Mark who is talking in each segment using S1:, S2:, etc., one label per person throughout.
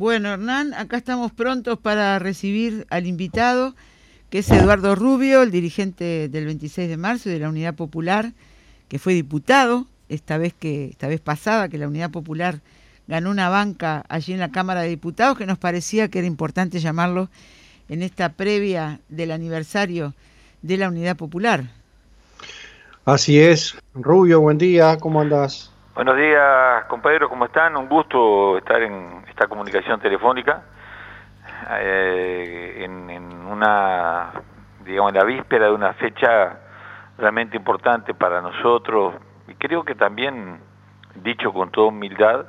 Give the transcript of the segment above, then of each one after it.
S1: Bueno, Hernán, acá estamos prontos para recibir al invitado, que es Eduardo Rubio, el dirigente del 26 de marzo y de la Unidad Popular, que fue diputado esta vez pasada, que la Unidad Popular ganó una banca allí en la Cámara de Diputados, que nos parecía que era importante llamarlo en esta previa del aniversario de la Unidad Popular.
S2: Así es. Rubio, buen día, ¿cómo andás?
S3: Buenos días, compañeros, ¿cómo están? Un gusto estar en esta comunicación telefónica en una, digamos, en la víspera de una fecha realmente importante para nosotros, y creo que también, dicho con toda humildad,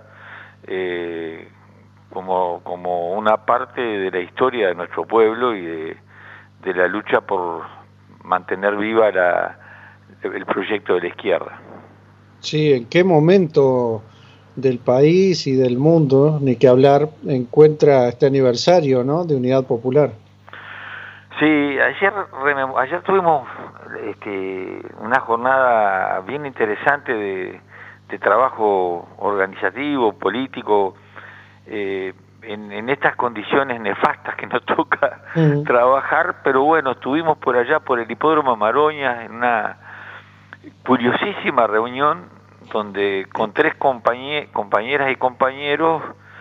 S3: como una parte de la historia de nuestro pueblo y de la lucha por mantener viva el proyecto de la izquierda.
S2: Sí, ¿en qué momento del país y del mundo, ni que hablar, encuentra este aniversario, ¿no?, de Unidad Popular?
S3: Sí, ayer tuvimos una jornada bien interesante de trabajo organizativo, político, en estas condiciones nefastas que nos toca trabajar, pero bueno, estuvimos por allá por el Hipódromo Maroñas en una curiosísima reunión donde con 3 compañeras y compañeros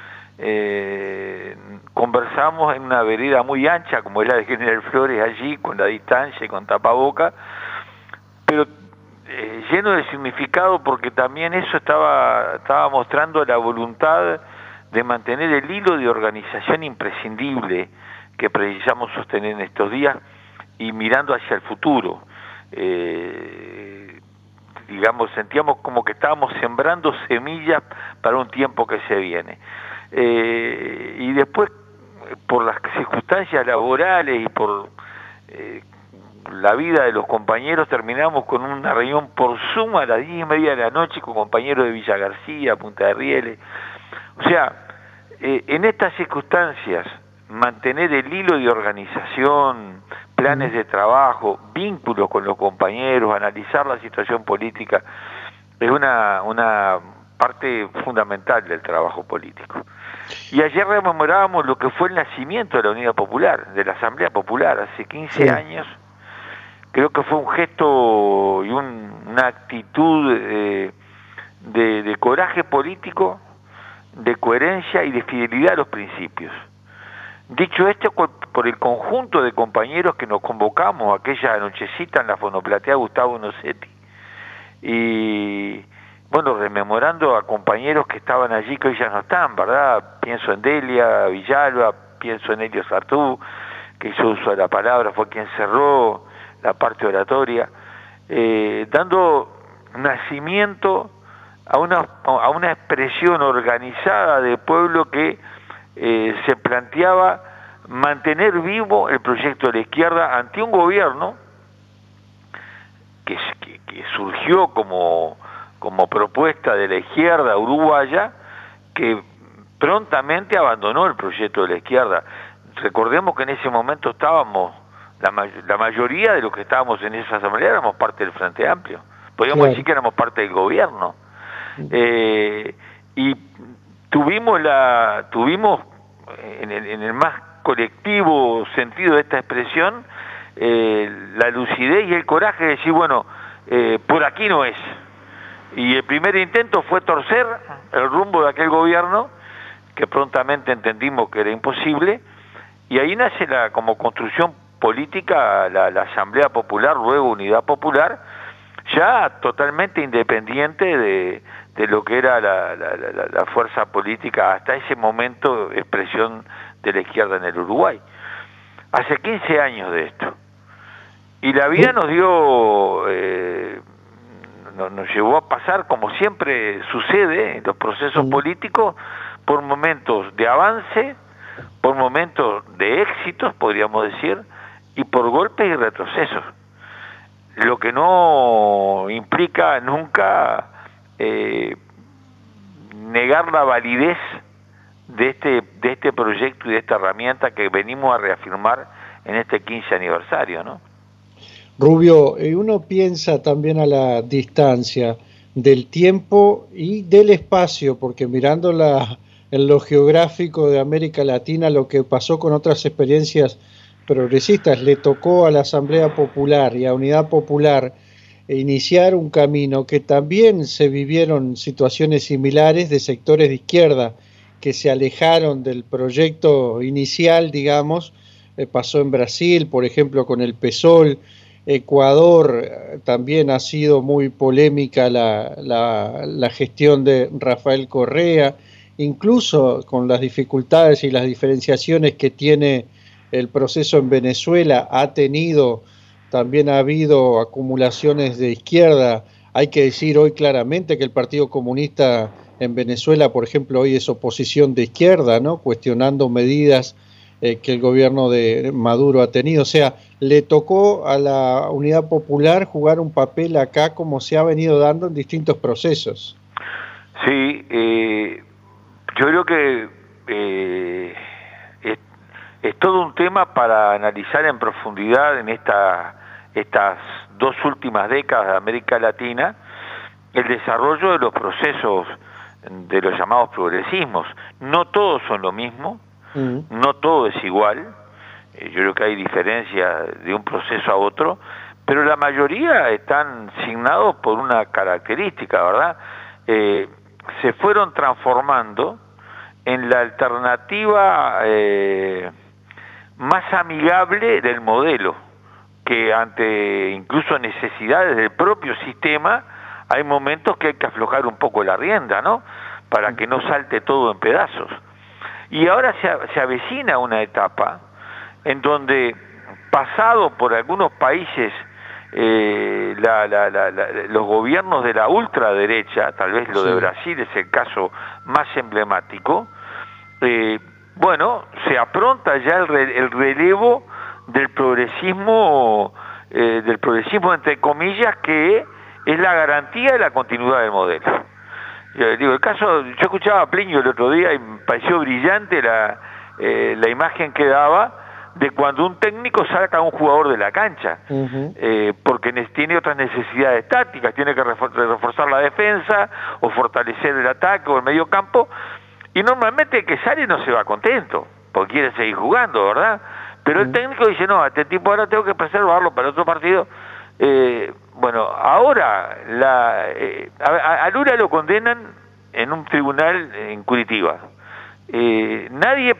S3: conversamos en una vereda muy ancha como es la de General Flores allí, con la distancia y con tapaboca, pero lleno de significado, porque también eso estaba mostrando la voluntad de mantener el hilo de organización imprescindible que precisamos sostener en estos días y mirando hacia el futuro. Digamos, sentíamos como que estábamos sembrando semillas para un tiempo que se viene. Y después, por las circunstancias laborales y por la vida de los compañeros, terminamos con una reunión por Zoom a las 10:30 de la noche con compañeros de Villa García, Punta de Rieles. O sea, en estas circunstancias, mantener el hilo de organización, planes de trabajo, vínculos con los compañeros, analizar la situación política, es una parte fundamental del trabajo político. Y ayer rememorábamos lo que fue el nacimiento de la Unidad Popular, de la Asamblea Popular, hace 15 años. Creo que fue un gesto y una actitud de coraje político, de coherencia y de fidelidad a los principios. Dicho esto, por el conjunto de compañeros que nos convocamos aquella nochecita en la fonoplatea Gustavo Nocetti, y bueno, rememorando a compañeros que estaban allí que hoy ya no están, ¿verdad? Pienso en Delia Villalba, pienso en Elio Sartú, que hizo uso de la palabra, fue quien cerró la parte oratoria, dando nacimiento a una expresión organizada de pueblo que se planteaba mantener vivo el proyecto de la izquierda ante un gobierno que surgió como propuesta de la izquierda uruguaya, que prontamente abandonó el proyecto de la izquierda. Recordemos que en ese momento estábamos, la mayoría de los que estábamos en esa asamblea éramos parte del Frente Amplio, podríamos decir que éramos parte del gobierno, y tuvimos en el más colectivo sentido de esta expresión la lucidez y el coraje de decir, bueno, por aquí no es. Y el primer intento fue torcer el rumbo de aquel gobierno, que prontamente entendimos que era imposible, y ahí nace como construcción política la Asamblea Popular, luego Unidad Popular, ya totalmente independiente de lo que era la fuerza política hasta ese momento, expresión de la izquierda en el Uruguay. Hace 15 años de esto. Y la vida nos dio, nos llevó a pasar, como siempre sucede en los procesos políticos, por momentos de avance, por momentos de éxitos, podríamos decir, y por golpes y retrocesos. Lo que no implica nunca negar la validez de este proyecto y de esta herramienta que venimos a reafirmar en este 15 aniversario, ¿no?
S2: Rubio, uno piensa también a la distancia del tiempo y del espacio, porque mirando en lo geográfico de América Latina lo que pasó con otras experiencias progresistas. Le tocó a la Asamblea Popular y a Unidad Popular iniciar un camino que también se vivieron situaciones similares de sectores de izquierda que se alejaron del proyecto inicial, digamos. Pasó en Brasil, por ejemplo, con el PSOL. Ecuador también ha sido muy polémica la gestión de Rafael Correa, incluso con las dificultades y las diferenciaciones que tiene el proceso en Venezuela, también ha habido acumulaciones de izquierda. Hay que decir hoy claramente que el Partido Comunista en Venezuela, por ejemplo, hoy es oposición de izquierda, ¿no? Cuestionando medidas que el gobierno de Maduro ha tenido. O sea, le tocó a la Unidad Popular jugar un papel acá como se ha venido dando en distintos procesos.
S3: Sí, yo creo que es todo un tema para analizar en profundidad en estas 2 últimas décadas de América Latina, el desarrollo de los procesos de los llamados progresismos. No todos son lo mismo, no todo es igual, yo creo que hay diferencia de un proceso a otro, pero la mayoría están signados por una característica, ¿verdad? Se fueron transformando en la alternativa más amigable del modelo, que ante incluso necesidades del propio sistema, hay momentos que hay que aflojar un poco la rienda, ¿no? Para que no salte todo en pedazos. Y ahora se avecina una etapa en donde, pasado por algunos países, los gobiernos de la ultraderecha, tal vez lo de Brasil es el caso más emblemático, bueno, se apronta ya el relevo del progresismo entre comillas, que es la garantía de la continuidad del modelo. Digo, yo escuchaba a Plinio el otro día y me pareció brillante la imagen que daba de cuando un técnico saca a un jugador de la cancha, porque tiene otras necesidades tácticas, tiene que reforzar la defensa o fortalecer el ataque o el medio campo, y normalmente el que sale no se va contento, porque quiere seguir jugando, ¿verdad? Pero el técnico dice, no, a este tipo ahora tengo que preservarlo para otro partido. Bueno, ahora a Lula lo condenan en un tribunal en Curitiba. Nadie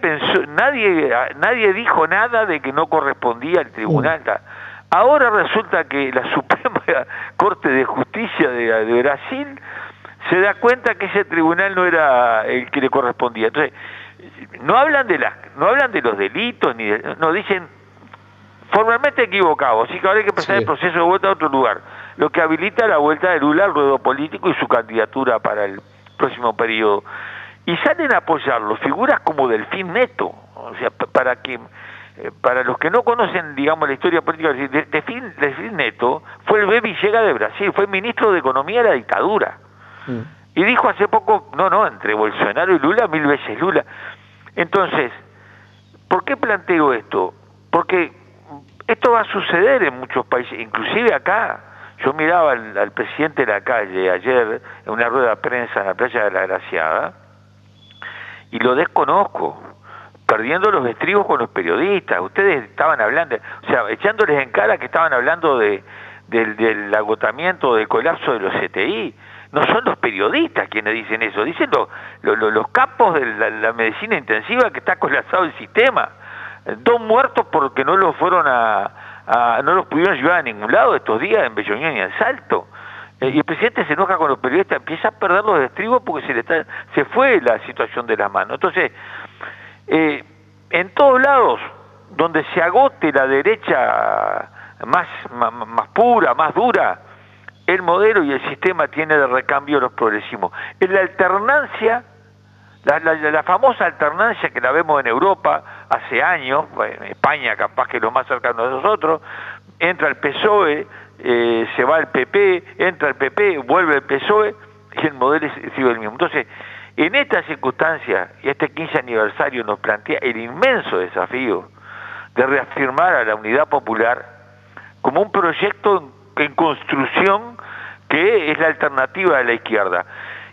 S3: dijo nada de que no correspondía al tribunal. Ahora resulta que la Suprema Corte de Justicia de Brasil se da cuenta que ese tribunal no era el que le correspondía. Entonces, no hablan de los delitos, no dicen formalmente equivocado, así que ahora hay que empezar el proceso de vuelta a otro lugar, lo que habilita la vuelta de Lula al ruedo político y su candidatura para el próximo periodo. Y salen a apoyarlo figuras como Delfín Neto, o sea, para los que no conocen, digamos, la historia política, Delfín Neto fue el Bebe Villegas de Brasil, fue ministro de Economía de la dictadura. Y dijo hace poco, no, entre Bolsonaro y Lula, 1000 veces Lula. Entonces, ¿por qué planteo esto? Porque esto va a suceder en muchos países, inclusive acá. Yo miraba al presidente de la calle ayer en una rueda de prensa en la playa de la Graciada y lo desconozco, perdiendo los estribos con los periodistas. Ustedes estaban hablando, o sea, echándoles en cara que estaban hablando del agotamiento, del colapso de los CTI. No son los periodistas quienes dicen eso, dicen los capos de la medicina intensiva, que está colapsado el sistema. 2 muertos porque no los pudieron llevar a ningún lado estos días en Bella Unión y en Salto. Y el presidente se enoja con los periodistas, empieza a perder los estribos porque se fue la situación de las manos. Entonces, en todos lados donde se agote la derecha más pura, más dura, el modelo y el sistema tiene de recambio los progresismos. En la alternancia, la famosa alternancia que la vemos en Europa hace años, en España capaz que es lo más cercano de nosotros, entra el PSOE, se va el PP, entra el PP, vuelve el PSOE, y el modelo sigue el mismo. Entonces, en esta circunstancia, y este 15 aniversario nos plantea el inmenso desafío de reafirmar a la Unidad Popular como un proyecto en construcción que es la alternativa de la izquierda.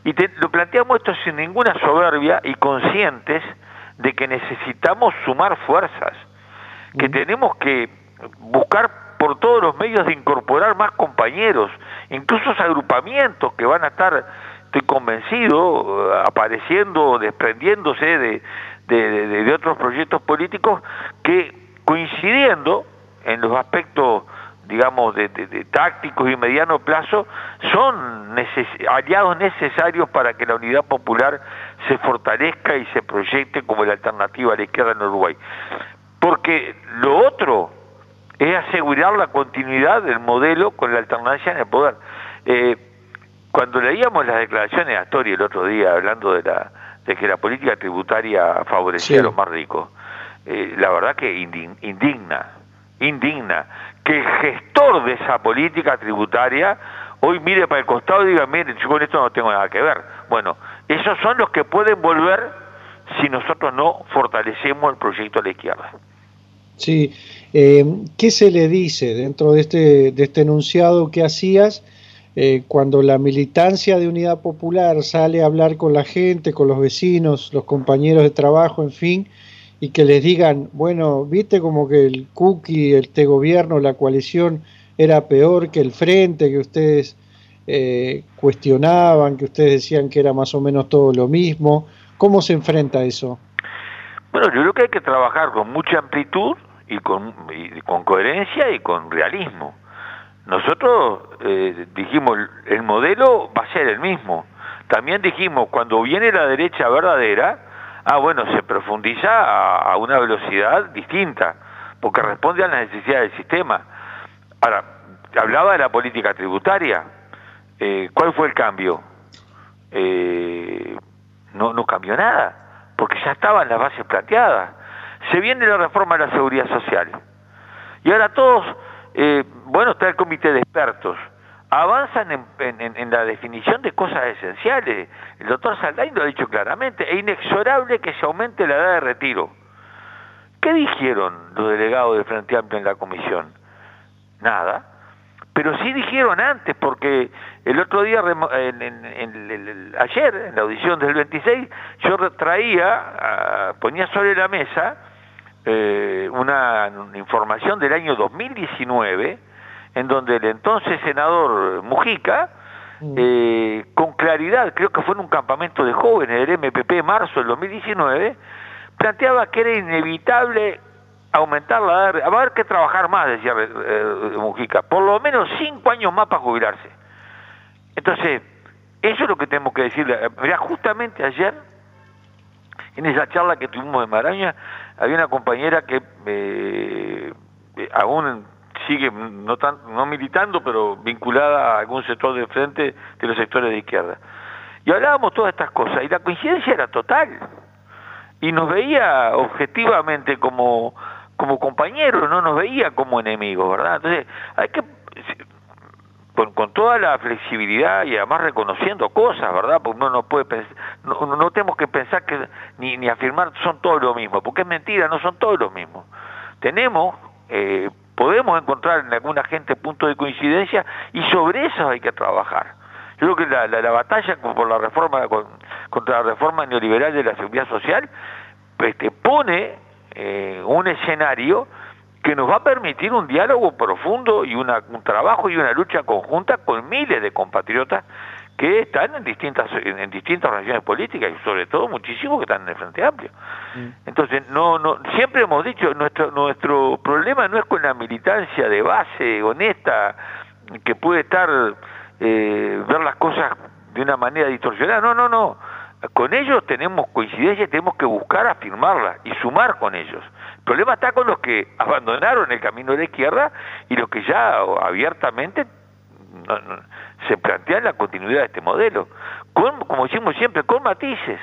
S3: Y lo planteamos esto sin ninguna soberbia y conscientes de que necesitamos sumar fuerzas, que tenemos que buscar por todos los medios de incorporar más compañeros, incluso agrupamientos que van a estar, estoy convencido, apareciendo, desprendiéndose de otros proyectos políticos que, coincidiendo en los aspectos, digamos, de tácticos y mediano plazo, son aliados necesarios para que la unidad popular se fortalezca y se proyecte como la alternativa a la izquierda en Uruguay. Porque lo otro es asegurar la continuidad del modelo con la alternancia en el poder. Cuando leíamos las declaraciones de Astori el otro día, hablando de que la política tributaria favorecía a los más ricos, la verdad que indigna que el gestor de esa política tributaria hoy mire para el costado y diga, mire, yo con esto no tengo nada que ver. Bueno, esos son los que pueden volver si nosotros no fortalecemos el proyecto de la izquierda.
S2: Sí, ¿qué se le dice dentro de este enunciado que hacías cuando la militancia de Unidad Popular sale a hablar con la gente, con los vecinos, los compañeros de trabajo, en fin, y que les digan, bueno, viste como que el cookie, este gobierno, la coalición era peor que el frente, que ustedes cuestionaban, que ustedes decían que era más o menos todo lo mismo? ¿Cómo se enfrenta a eso?
S3: Bueno, yo creo que hay que trabajar con mucha amplitud y con coherencia y con realismo. Nosotros dijimos, el modelo va a ser el mismo. También dijimos, cuando viene la derecha verdadera, bueno, se profundiza a una velocidad distinta, porque responde a las necesidades del sistema. Ahora, hablaba de la política tributaria. ¿Cuál fue el cambio? No cambió nada, porque ya estaban las bases planteadas. Se viene la reforma de la seguridad social. Y ahora todos, está el comité de expertos, avanzan en la definición de cosas esenciales. El doctor Saldain lo ha dicho claramente, es inexorable que se aumente la edad de retiro. ¿Qué dijeron los delegados del Frente Amplio en la comisión? Nada. Pero sí dijeron antes, porque el otro día, ayer, en la audición del 26, yo ponía sobre la mesa una información del año 2019, en donde el entonces senador Mujica, con claridad, creo que fue en un campamento de jóvenes del MPP en marzo del 2019, planteaba que era inevitable aumentar la edad, va a haber que trabajar más, decía Mujica, por lo menos 5 años más para jubilarse. Entonces, eso es lo que tenemos que decirle. Mirá, justamente ayer, en esa charla que tuvimos en Maraña, había una compañera que aún sigue no militando, pero vinculada a algún sector del frente de los sectores de izquierda. Y hablábamos todas estas cosas, y la coincidencia era total. Y nos veía objetivamente como compañeros, no nos veía como enemigos, ¿verdad? Entonces, hay que, con toda la flexibilidad y además reconociendo cosas, ¿verdad? Porque uno no puede pensar, no tenemos que pensar que ni afirmar son todos los mismos, porque es mentira, no son todos los mismos. Podemos encontrar en alguna gente puntos de coincidencia y sobre eso hay que trabajar. Yo creo que la batalla por la reforma contra la reforma neoliberal de la seguridad social pone un escenario que nos va a permitir un diálogo profundo y un trabajo y una lucha conjunta con miles de compatriotas que están en distintas organizaciones políticas y sobre todo muchísimos que están en el Frente Amplio. Entonces, siempre hemos dicho, nuestro problema no es con la militancia de base, honesta, que puede estar ver las cosas de una manera distorsionada. No. Con ellos tenemos coincidencia y tenemos que buscar afirmarlas y sumar con ellos. El problema está con los que abandonaron el camino de la izquierda y los que ya abiertamente se plantean la continuidad de este modelo, como decimos siempre, con matices.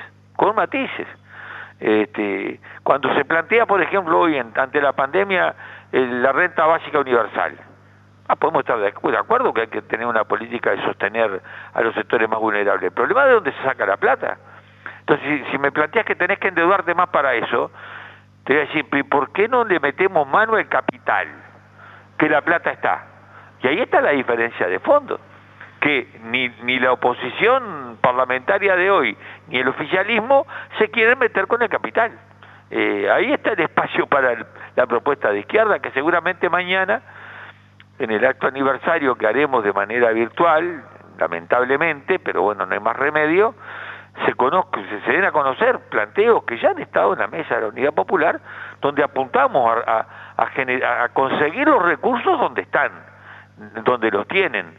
S3: Cuando se plantea, por ejemplo, hoy ante la pandemia, la renta básica universal, podemos estar de acuerdo que hay que tener una política de sostener a los sectores más vulnerables. El problema es de dónde se saca la plata. Entonces, si me planteas que tenés que endeudarte más para eso, te voy a decir, ¿por qué no le metemos mano al capital? Que la plata está. Y ahí está la diferencia de fondo. que ni la oposición parlamentaria de hoy ni el oficialismo se quieren meter con el capital. Ahí está el espacio para la propuesta de izquierda, que seguramente mañana, en el acto aniversario que haremos de manera virtual, lamentablemente, pero bueno, no hay más remedio, se den a conocer planteos que ya han estado en la mesa de la Unidad Popular, donde apuntamos a conseguir los recursos donde están, donde los tienen.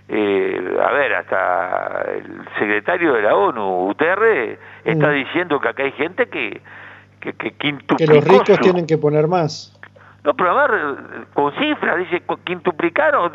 S3: Hasta el secretario de la ONU, Guterres, está diciendo que acá hay gente que quintuplicó.
S2: Que los ricos tienen que poner más.
S3: No, pero a ver, con cifras, dice, quintuplicaron,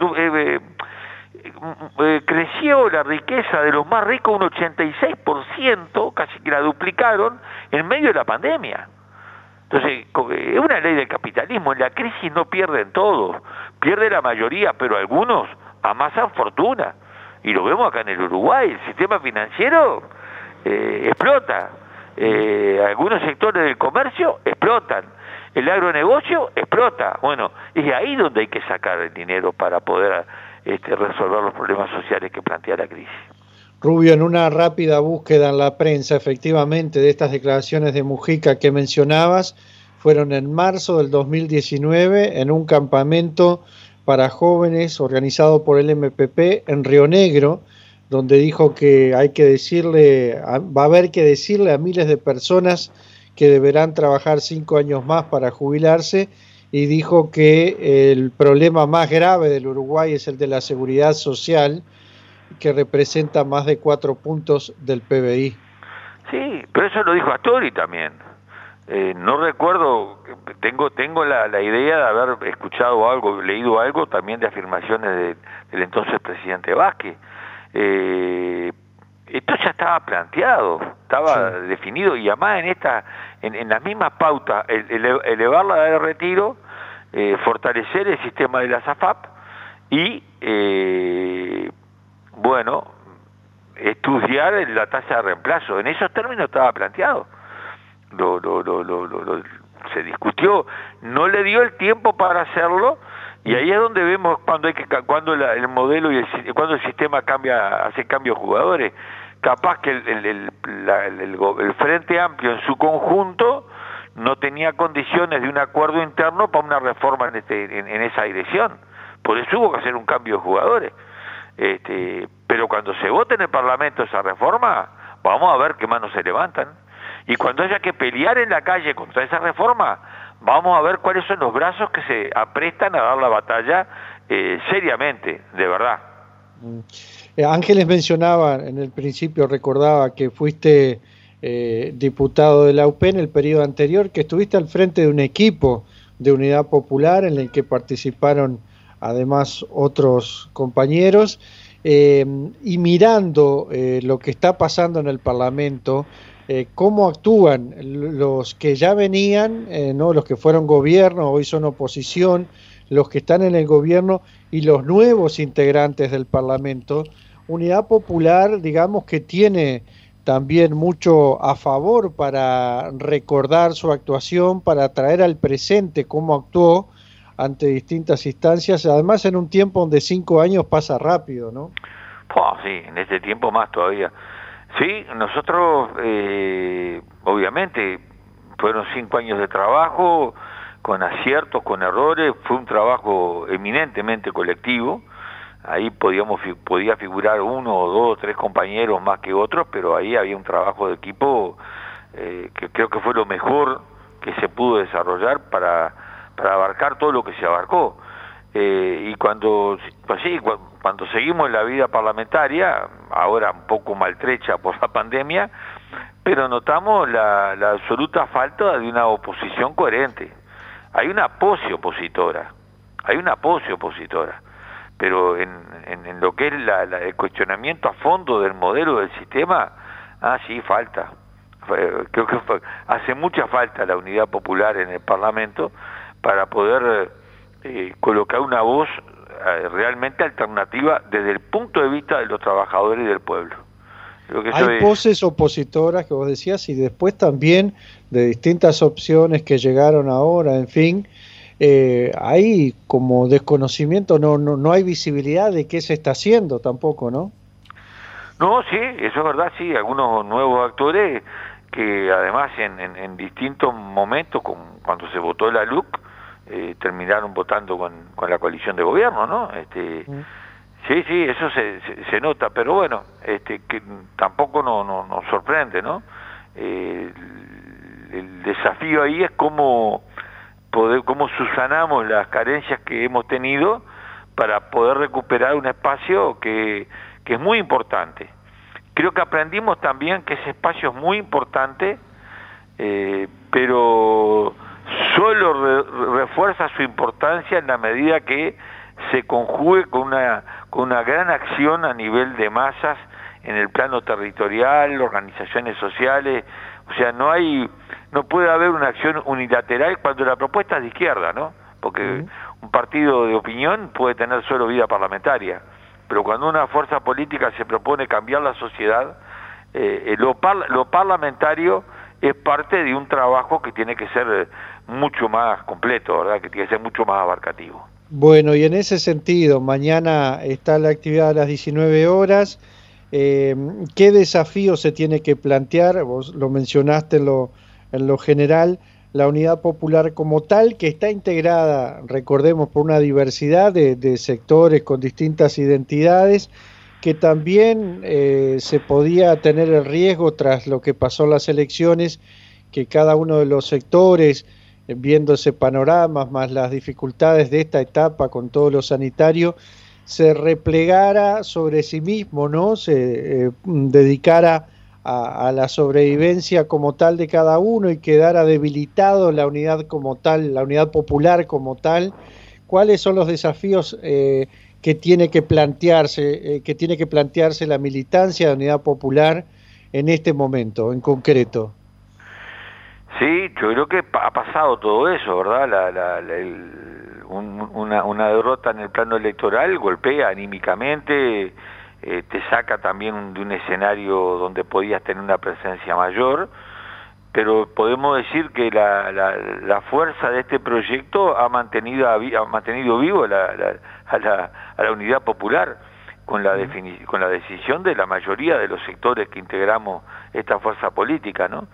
S3: creció la riqueza de los más ricos un 86%, casi que la duplicaron, en medio de la pandemia. Entonces, es una ley del capitalismo, en la crisis no pierden todos, pierde la mayoría, pero algunos amasan fortuna, y lo vemos acá en el Uruguay, el sistema financiero explota, algunos sectores del comercio explotan, el agronegocio explota. Bueno, es ahí donde hay que sacar el dinero para poder resolver los problemas sociales que plantea la crisis.
S2: Rubio, en una rápida búsqueda en la prensa, efectivamente, de estas declaraciones de Mujica que mencionabas, fueron en marzo del 2019 en un campamento para jóvenes organizado por el MPP en Río Negro, donde dijo que va a haber que decirle a miles de personas que deberán trabajar 5 años más para jubilarse, y dijo que el problema más grave del Uruguay es el de la seguridad social, que representa más de 4 puntos del PBI. Sí,
S3: pero eso lo dijo Astori también. No recuerdo, tengo la idea de haber escuchado algo, leído algo también de afirmaciones del entonces presidente Vázquez. Esto ya estaba planteado, estaba definido, y además en las mismas pautas, elevar la edad de retiro, fortalecer el sistema de la SAFAP y estudiar la tasa de reemplazo. En esos términos estaba planteado. Se discutió, no le dio el tiempo para hacerlo, y ahí es donde vemos cuando el modelo y cuando el sistema hace cambios jugadores. Capaz que el Frente Amplio en su conjunto no tenía condiciones de un acuerdo interno para una reforma en esa dirección. Por eso hubo que hacer un cambio de jugadores. Pero cuando se vote en el Parlamento esa reforma, vamos a ver qué manos se levantan. Y cuando haya que pelear en la calle contra esa reforma, vamos a ver cuáles son los brazos que se aprestan a dar la batalla seriamente, de verdad.
S2: Ángeles mencionaba en el principio, recordaba que fuiste diputado de la UP en el periodo anterior, que estuviste al frente de un equipo de Unidad Popular en el que participaron además otros compañeros, y mirando lo que está pasando en el Parlamento, cómo actúan los que ya venían, los que fueron gobierno, hoy son oposición, los que están en el gobierno y los nuevos integrantes del Parlamento. Unidad Popular, digamos que tiene también mucho a favor para recordar su actuación, para traer al presente cómo actuó ante distintas instancias, además en un tiempo donde 5 años pasa rápido, ¿no?
S3: Sí, en este tiempo más todavía. Sí, nosotros, obviamente, fueron 5 años de trabajo, con aciertos, con errores, fue un trabajo eminentemente colectivo. Ahí podía figurar 1 o 2 o 3 compañeros más que otros, pero ahí había un trabajo de equipo que creo que fue lo mejor que se pudo desarrollar para abarcar todo lo que se abarcó. Y cuando seguimos en la vida parlamentaria, ahora un poco maltrecha por la pandemia, pero notamos la absoluta falta de una oposición coherente. Hay una pose opositora, pero en lo que es el cuestionamiento a fondo del modelo del sistema, sí falta. Creo que hace mucha falta la Unidad Popular en el Parlamento para poder colocar una voz realmente alternativa desde el punto de vista de los trabajadores y del pueblo. Creo que
S2: hay poses opositoras que vos decías, y después también de distintas opciones que llegaron ahora, en fin, hay como desconocimiento, no hay visibilidad de qué se está haciendo tampoco, ¿no?
S3: No, sí, eso es verdad, sí, algunos nuevos actores que además en distintos momentos, cuando se votó la LUC, terminaron votando con la coalición de gobierno, ¿no? Sí, eso se nota, pero bueno, que tampoco nos sorprende, ¿no? El desafío ahí es cómo subsanamos las carencias que hemos tenido para poder recuperar un espacio que es muy importante. Creo que aprendimos también que ese espacio es muy importante, pero solo refuerza su importancia en la medida que se conjugue con una gran acción a nivel de masas en el plano territorial, organizaciones sociales. O sea, no puede haber una acción unilateral cuando la propuesta es de izquierda, ¿no? Porque un partido de opinión puede tener solo vida parlamentaria, pero cuando una fuerza política se propone cambiar la sociedad, lo parlamentario es parte de un trabajo que tiene que ser mucho más completo, ¿verdad? Que tiene que ser mucho más abarcativo.
S2: Bueno, y en ese sentido, mañana está la actividad a las 19 horas. ¿Qué desafío se tiene que plantear? Vos lo mencionaste en lo general, la Unidad Popular como tal, que está integrada, recordemos, por una diversidad de sectores con distintas identidades, que también se podía tener el riesgo tras lo que pasó en las elecciones, que cada uno de los sectores, viendo ese panorama, más las dificultades de esta etapa con todo lo sanitario, se replegara sobre sí mismo, ¿no? Se dedicara a la sobrevivencia como tal de cada uno y quedara debilitado la unidad como tal, la unidad popular como tal. ¿Cuáles son los desafíos que tiene que plantearse la militancia de la Unidad Popular en este momento, en concreto?
S3: Sí, yo creo que ha pasado todo eso, ¿verdad? Una derrota en el plano electoral golpea anímicamente, te saca también de un escenario donde podías tener una presencia mayor, pero podemos decir que la fuerza de este proyecto ha mantenido vivo a la Unidad Popular con la decisión de la mayoría de los sectores que integramos esta fuerza política, ¿no?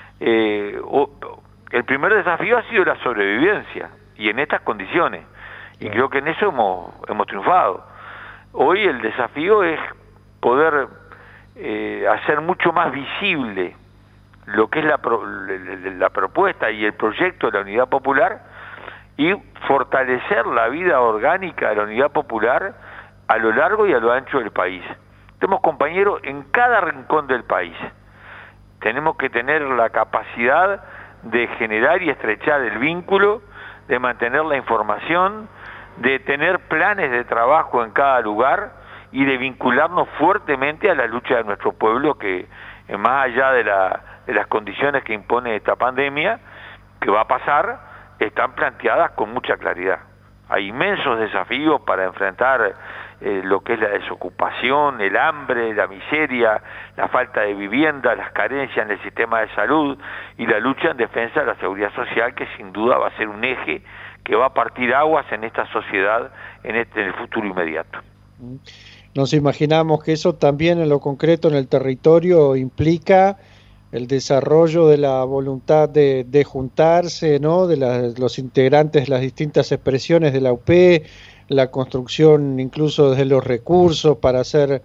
S3: El primer desafío ha sido la sobrevivencia y en estas condiciones, y creo que en eso hemos triunfado. Hoy el desafío es poder hacer mucho más visible lo que es la propuesta y el proyecto de la Unidad Popular y fortalecer la vida orgánica de la Unidad Popular a lo largo y a lo ancho del país. Tenemos compañeros en cada rincón del país. Tenemos que tener la capacidad de generar y estrechar el vínculo, de mantener la información, de tener planes de trabajo en cada lugar y de vincularnos fuertemente a la lucha de nuestro pueblo, que más allá de las condiciones que impone esta pandemia, que va a pasar, están planteadas con mucha claridad. Hay inmensos desafíos para enfrentar lo que es la desocupación, el hambre, la miseria, la falta de vivienda, las carencias en el sistema de salud y la lucha en defensa de la seguridad social, que sin duda va a ser un eje que va a partir aguas en esta sociedad en el futuro inmediato.
S2: Nos imaginamos que eso también en lo concreto en el territorio implica el desarrollo de la voluntad de juntarse, ¿no? De los integrantes de las distintas expresiones de la UP, la construcción incluso de los recursos para hacer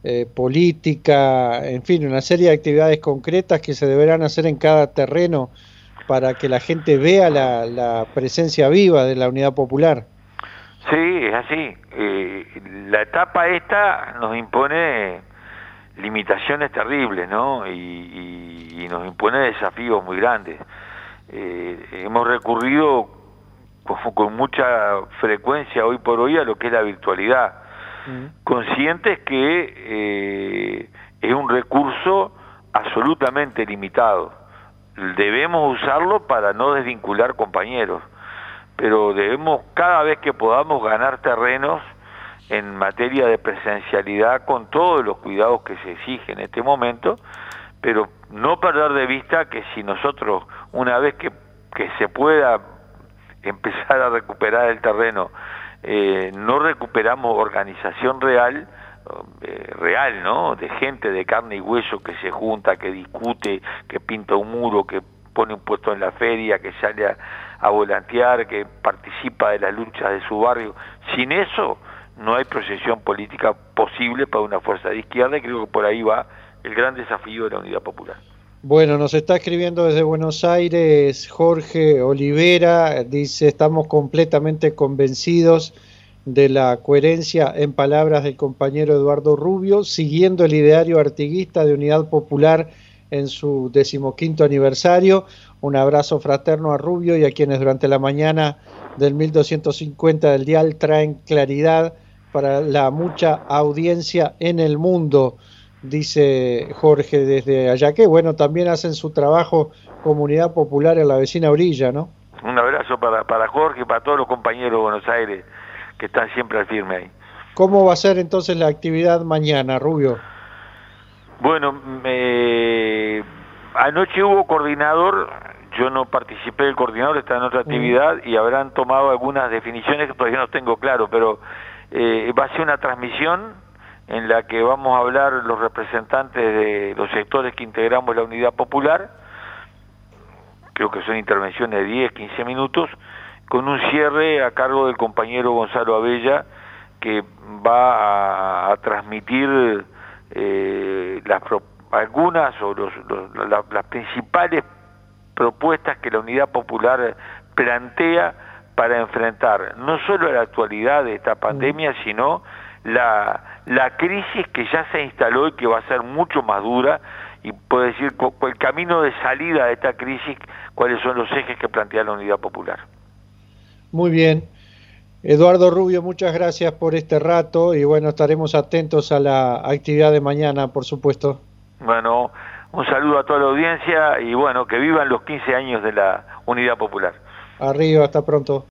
S2: política, en fin, una serie de actividades concretas que se deberán hacer en cada terreno para que la gente vea la presencia viva de la Unidad Popular.
S3: Sí, es así. La etapa esta nos impone limitaciones terribles, ¿no? Y nos impone desafíos muy grandes. Hemos recurrido con mucha frecuencia hoy por hoy a lo que es la virtualidad, conscientes que es un recurso absolutamente limitado. Debemos usarlo para no desvincular compañeros, pero debemos cada vez que podamos ganar terrenos en materia de presencialidad con todos los cuidados que se exigen en este momento, pero no perder de vista que si nosotros, una vez que se pueda empezar a recuperar el terreno, no recuperamos organización real, ¿no? De gente de carne y hueso que se junta, que discute, que pinta un muro, que pone un puesto en la feria, que sale a volantear, que participa de las luchas de su barrio. Sin eso no hay proyección política posible para una fuerza de izquierda, y creo que por ahí va el gran desafío de la Unidad Popular.
S2: Bueno, nos está escribiendo desde Buenos Aires Jorge Olivera, dice: estamos completamente convencidos de la coherencia, en palabras del compañero Eduardo Rubio, siguiendo el ideario artiguista de Unidad Popular en su 15º aniversario. Un abrazo fraterno a Rubio y a quienes durante la mañana del 1250 del dial traen claridad para la mucha audiencia en el mundo, dice Jorge desde allá, que bueno, también hacen su trabajo Comunidad Popular en la vecina orilla, ¿no?
S3: Un abrazo para Jorge y para todos los compañeros de Buenos Aires que están siempre al firme ahí.
S2: ¿Cómo va a ser entonces la actividad mañana, Rubio?
S3: Bueno, anoche hubo coordinador, yo no participé del coordinador, está en otra actividad, y habrán tomado algunas definiciones que todavía no tengo claro, pero va a ser una transmisión en la que vamos a hablar los representantes de los sectores que integramos la Unidad Popular. Creo que son intervenciones de 10, 15 minutos, con un cierre a cargo del compañero Gonzalo Abella, que va a transmitir algunas o las principales propuestas que la Unidad Popular plantea para enfrentar no solo la actualidad de esta pandemia, sino la crisis que ya se instaló y que va a ser mucho más dura, y puede decir el camino de salida de esta crisis, cuáles son los ejes que plantea la Unidad Popular.
S2: Muy bien. Eduardo Rubio, muchas gracias por este rato, y bueno, estaremos atentos a la actividad de mañana, por supuesto.
S3: Bueno, un saludo a toda la audiencia y bueno, que vivan los 15 años de la Unidad Popular.
S2: Arriba, hasta pronto.